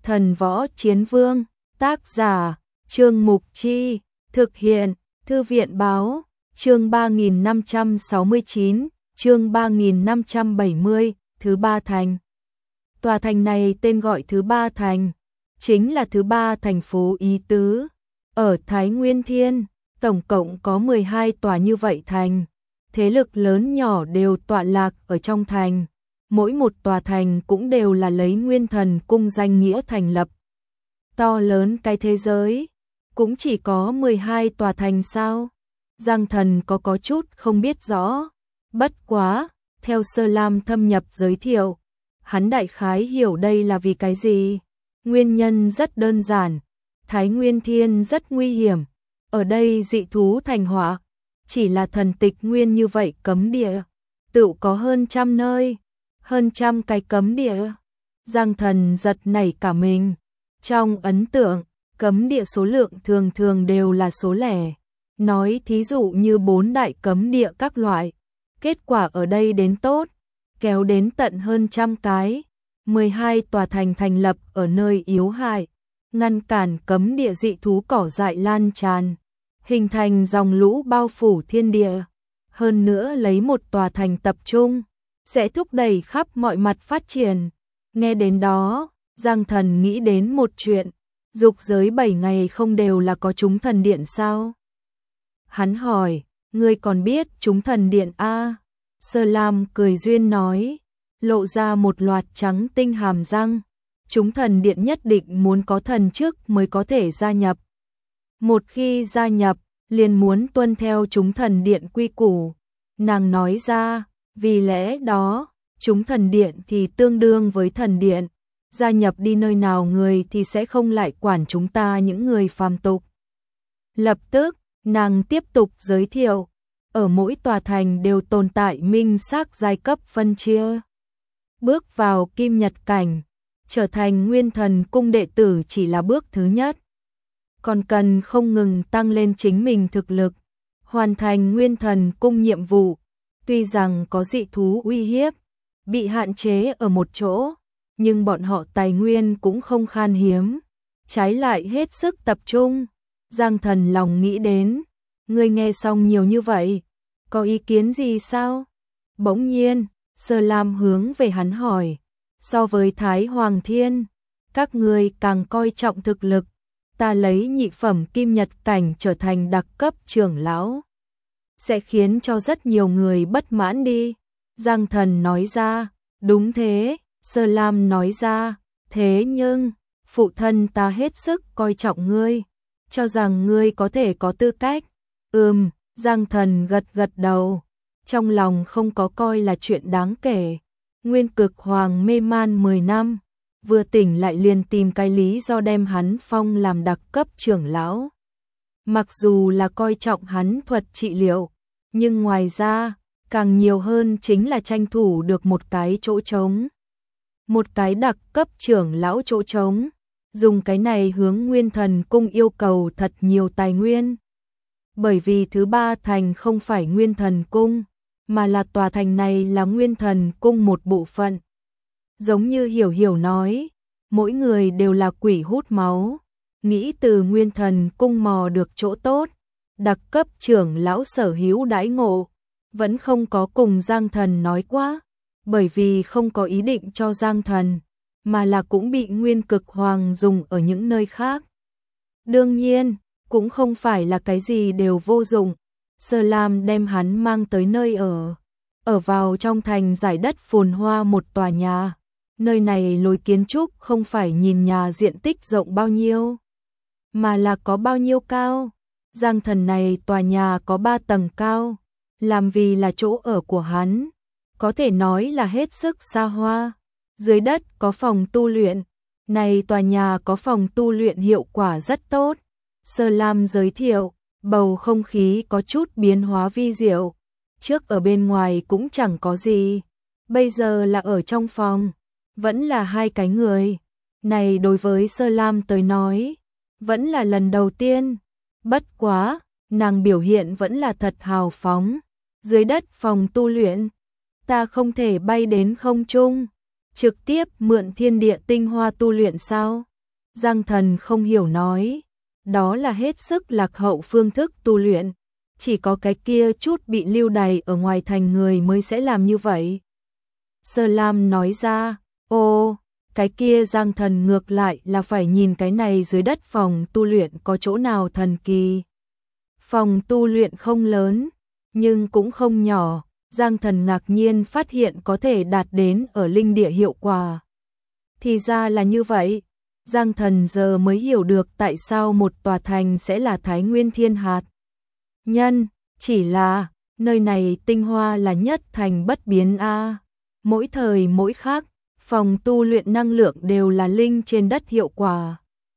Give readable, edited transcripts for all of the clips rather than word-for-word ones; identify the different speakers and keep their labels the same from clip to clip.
Speaker 1: Thần Võ Chiến Vương, tác giả, Trương Mục Chi, thực hiện, Thư viện Báo, chương 3569, chương 3570, Thứ Ba Thành. Tòa thành này tên gọi Thứ Ba Thành, chính là thứ ba thành phố ý tứ. Ở Thái Nguyên Thiên, tổng cộng có 12 tòa như vậy thành, thế lực lớn nhỏ đều tọa lạc ở trong thành. Mỗi một tòa thành cũng đều là lấy Nguyên Thần Cung danh nghĩa thành lập. To lớn cái thế giới, cũng chỉ có 12 tòa thành sao? Giang Thần có chút không biết rõ. Bất quá, theo Sơ Lam thâm nhập giới thiệu, hắn đại khái hiểu đây là vì cái gì. Nguyên nhân rất đơn giản, Thái Nguyên Thiên rất nguy hiểm, ở đây dị thú thành họa, chỉ là thần tịch nguyên như vậy cấm địa, tự có hơn trăm nơi, hơn trăm cái cấm địa. Giang Thần giật nảy cả mình, trong ấn tượng, cấm địa số lượng thường thường đều là số lẻ, nói thí dụ như 4 đại cấm địa các loại, kết quả ở đây đến tốt, kéo đến tận hơn trăm cái. 12 tòa thành thành lập ở nơi yếu hại, ngăn cản cấm địa dị thú cỏ dại lan tràn, hình thành dòng lũ bao phủ thiên địa. Hơn nữa lấy một tòa thành tập trung, sẽ thúc đẩy khắp mọi mặt phát triển. Nghe đến đó, Giang Thần nghĩ đến một chuyện, dục giới 7 ngày không đều là có chúng thần điện sao? Hắn hỏi, ngươi còn biết chúng thần điện a? Sơ Lam cười duyên nói, lộ ra một loạt trắng tinh hàm răng. Chúng thần điện nhất định muốn có thần chức mới có thể gia nhập. Một khi gia nhập, liền muốn tuân theo chúng thần điện quy củ. Nàng nói ra, vì lẽ đó, chúng thần điện thì tương đương với thần điện. Gia nhập đi nơi nào người thì sẽ không lại quản chúng ta những người phàm tục. Lập tức, nàng tiếp tục giới thiệu, ở mỗi tòa thành đều tồn tại minh xác giai cấp phân chia. Bước vào kim nhật cảnh, trở thành Nguyên Thần Cung đệ tử chỉ là bước thứ nhất. Còn cần không ngừng tăng lên chính mình thực lực, hoàn thành Nguyên Thần Cung nhiệm vụ. Tuy rằng có dị thú uy hiếp, bị hạn chế ở một chỗ, nhưng bọn họ tài nguyên cũng không khan hiếm, trái lại hết sức tập trung. Giang Thần lòng nghĩ đến, ngươi nghe xong nhiều như vậy, có ý kiến gì sao? Bỗng nhiên, Sơ Lam hướng về hắn hỏi, so với Thái Hoàng Thiên, các ngươi càng coi trọng thực lực, ta lấy nhị phẩm kim nhật cảnh trở thành đặc cấp trưởng lão, sẽ khiến cho rất nhiều người bất mãn đi. Giang Thần nói ra, đúng thế. Sơ Lam nói ra, thế nhưng, phụ thân ta hết sức coi trọng ngươi, cho rằng ngươi có thể có tư cách. Giang Thần gật gật đầu, trong lòng không có coi là chuyện đáng kể. Nguyên Cực Hoàng mê man 10 năm, vừa tỉnh lại liền tìm cái lý do đem hắn phong làm đặc cấp trưởng lão. Mặc dù là coi trọng hắn thuật trị liệu, nhưng ngoài ra, càng nhiều hơn chính là tranh thủ được một cái chỗ trống. Một cái đặc cấp trưởng lão chỗ trống, dùng cái này hướng Nguyên Thần Cung yêu cầu thật nhiều tài nguyên. Bởi vì Thứ Ba Thành không phải Nguyên Thần Cung, mà là tòa thành này là Nguyên Thần Cung một bộ phận. Giống như Hiểu Hiểu nói, mỗi người đều là quỷ hút máu, nghĩ từ Nguyên Thần Cung mò được chỗ tốt, đặc cấp trưởng lão sở hữu đãi ngộ, vẫn không có cùng Giang Thần nói quá, bởi vì không có ý định cho Giang Thần, mà là cũng bị Nguyên Cực Hoàng dùng ở những nơi khác. Đương nhiên, cũng không phải là cái gì đều vô dụng. Sơ Lam đem hắn mang tới nơi ở vào trong thành giải đất phồn hoa một tòa nhà. Nơi này lối kiến trúc không phải nhìn nhà diện tích rộng bao nhiêu, mà là có bao nhiêu cao. Giang Thần này tòa nhà có 3 tầng cao, làm vì là chỗ ở của hắn, có thể nói là hết sức xa hoa. Dưới đất có phòng tu luyện, này tòa nhà có phòng tu luyện hiệu quả rất tốt. Sơ Lam giới thiệu, bầu không khí có chút biến hóa vi diệu. Trước ở bên ngoài cũng chẳng có gì, bây giờ là ở trong phòng, vẫn là 2 cái người. Này đối với Sơ Lam tới nói, vẫn là lần đầu tiên. Bất quá, nàng biểu hiện vẫn là thật hào phóng. Dưới đất phòng tu luyện, ta không thể bay đến không trung, trực tiếp mượn thiên địa tinh hoa tu luyện sao? Giang Thần không hiểu nói, đó là hết sức lạc hậu phương thức tu luyện, chỉ có cái kia chút bị lưu đày ở ngoài thành người mới sẽ làm như vậy. Sơ Lam nói ra, ô, cái kia Giang Thần ngược lại là phải nhìn cái này dưới đất phòng tu luyện có chỗ nào thần kỳ. Phòng tu luyện không lớn, nhưng cũng không nhỏ, Giang Thần ngạc nhiên phát hiện có thể đạt đến ở linh địa hiệu quả. Thì ra là như vậy, Giang Thần giờ mới hiểu được tại sao một tòa thành sẽ là Thái Nguyên Thiên Hạt. Nhân, chỉ là, nơi này tinh hoa là nhất thành bất biến a. Mỗi thời mỗi khác, phòng tu luyện năng lượng đều là linh trên đất hiệu quả.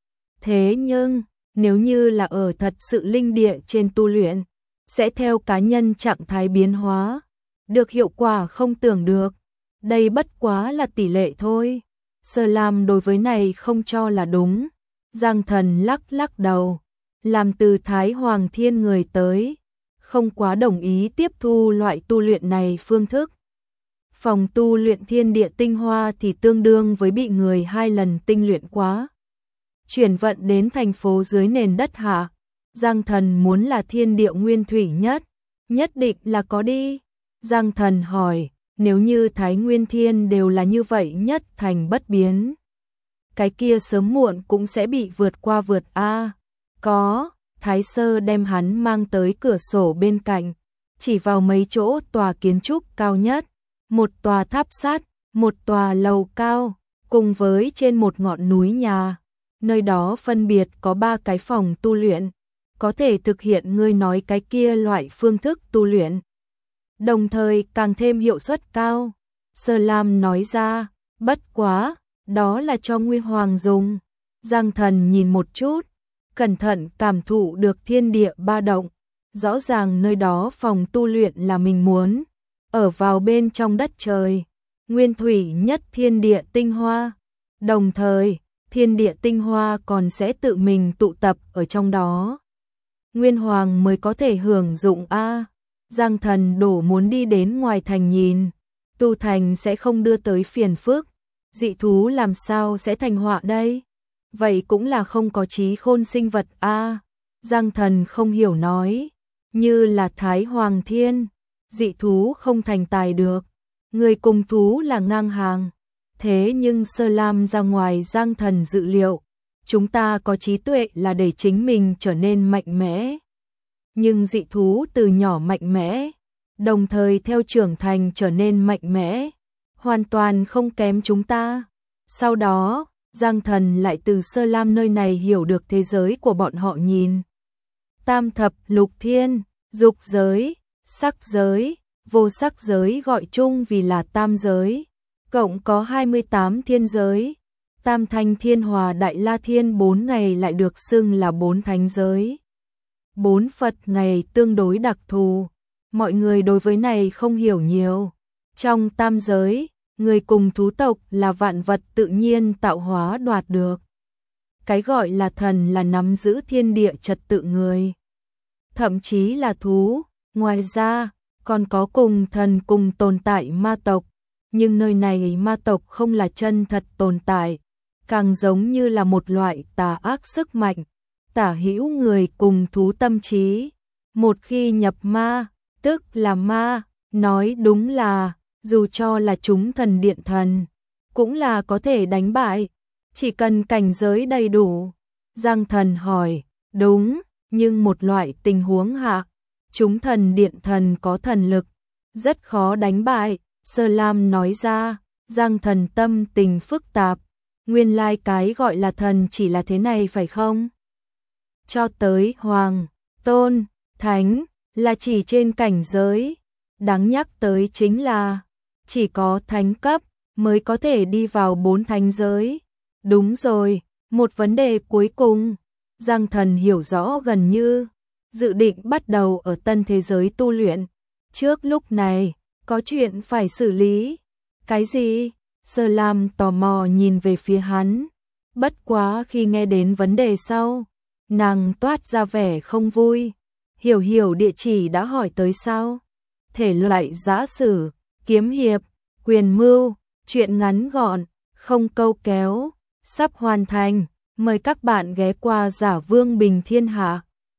Speaker 1: Thế nhưng, nếu như là ở thật sự linh địa trên tu luyện, sẽ theo cá nhân trạng thái biến hóa, được hiệu quả không tưởng được. Đây bất quá là tỷ lệ thôi. Sơ Lam đối với này không cho là đúng. Giang Thần lắc lắc đầu, làm từ Thái Hoàng Thiên người tới, không quá đồng ý tiếp thu loại tu luyện này phương thức. Phòng tu luyện thiên địa tinh hoa thì tương đương với bị người 2 lần tinh luyện quá. Chuyển vận đến thành phố dưới nền đất hạ, Giang Thần muốn là thiên địa nguyên thủy nhất định là có đi. Giang Thần hỏi, nếu như Thái Nguyên Thiên đều là như vậy nhất thành bất biến, cái kia sớm muộn cũng sẽ bị vượt qua a. Có, Thái Sơ đem hắn mang tới cửa sổ bên cạnh, chỉ vào mấy chỗ tòa kiến trúc cao nhất, một tòa tháp sắt, một tòa lầu cao, cùng với trên một ngọn núi nhà. Nơi đó phân biệt có 3 cái phòng tu luyện, có thể thực hiện ngươi nói cái kia loại phương thức tu luyện. Đồng thời càng thêm hiệu suất cao. Sơ Lam nói ra, bất quá, đó là cho Nguyên Hoàng dùng. Giang Thần nhìn một chút, cẩn thận cảm thụ được thiên địa ba động. Rõ ràng nơi đó phòng tu luyện là mình muốn, ở vào bên trong đất trời. Nguyên thủy nhất thiên địa tinh hoa. Đồng thời, thiên địa tinh hoa còn sẽ tự mình tụ tập ở trong đó. Nguyên Hoàng mới có thể hưởng dụng a. Giang Thần đổ muốn đi đến ngoài thành nhìn, tu thành sẽ không đưa tới phiền phức, dị thú làm sao sẽ thành họa đây? Vậy cũng là không có trí khôn sinh vật a. Giang Thần không hiểu nói, như là Thái Hoàng Thiên, dị thú không thành tài được, người cùng thú là ngang hàng. Thế nhưng Sơ Lam ra ngoài Giang Thần dự liệu, chúng ta có trí tuệ là để chính mình trở nên mạnh mẽ. Nhưng dị thú từ nhỏ mạnh mẽ, đồng thời theo trưởng thành trở nên mạnh mẽ, hoàn toàn không kém chúng ta. Sau đó, Giang Thần lại từ Sơ Lam nơi này hiểu được thế giới của bọn họ nhìn. Tam thập lục thiên, dục giới, sắc giới, vô sắc giới gọi chung vì là tam giới, cộng có 28 thiên giới. Tam thanh thiên hòa đại la thiên 4 ngày lại được xưng là 4 thánh giới. 4 Phật ngày tương đối đặc thù, mọi người đối với này không hiểu nhiều. Trong tam giới, người cùng thú tộc là vạn vật tự nhiên tạo hóa đoạt được. Cái gọi là thần là nắm giữ thiên địa trật tự người, thậm chí là thú. Ngoài ra, còn có cùng thần cùng tồn tại ma tộc, nhưng nơi này ma tộc không là chân thật tồn tại, càng giống như là một loại tà ác sức mạnh, tả hữu người cùng thú tâm trí. Một khi nhập ma, tức là ma, nói đúng là, dù cho là chúng thần điện thần, cũng là có thể đánh bại, chỉ cần cảnh giới đầy đủ. Giang Thần hỏi, đúng, nhưng một loại tình huống hạ, chúng thần điện thần có thần lực, rất khó đánh bại. Sơ Lam nói ra. Giang Thần tâm tình phức tạp, nguyên lai cái gọi là thần chỉ là thế này phải không? Cho tới hoàng, tôn, thánh là chỉ trên cảnh giới, đáng nhắc tới chính là chỉ có thánh cấp mới có thể đi vào 4 thánh giới. Đúng rồi, một vấn đề cuối cùng, Giang Thần hiểu rõ gần như, dự định bắt đầu ở tân thế giới tu luyện. Trước lúc này, có chuyện phải xử lý. Cái gì? Sơ Lam tò mò nhìn về phía hắn. Bất quá khi nghe đến vấn đề sau, nàng toát ra vẻ không vui. Hiểu địa chỉ đã hỏi tới sao? Thể loại giã sử, kiếm hiệp, quyền mưu, chuyện ngắn gọn, không câu kéo, sắp hoàn thành. Mời các bạn ghé qua Giả Vương Bình Thiên Hạ.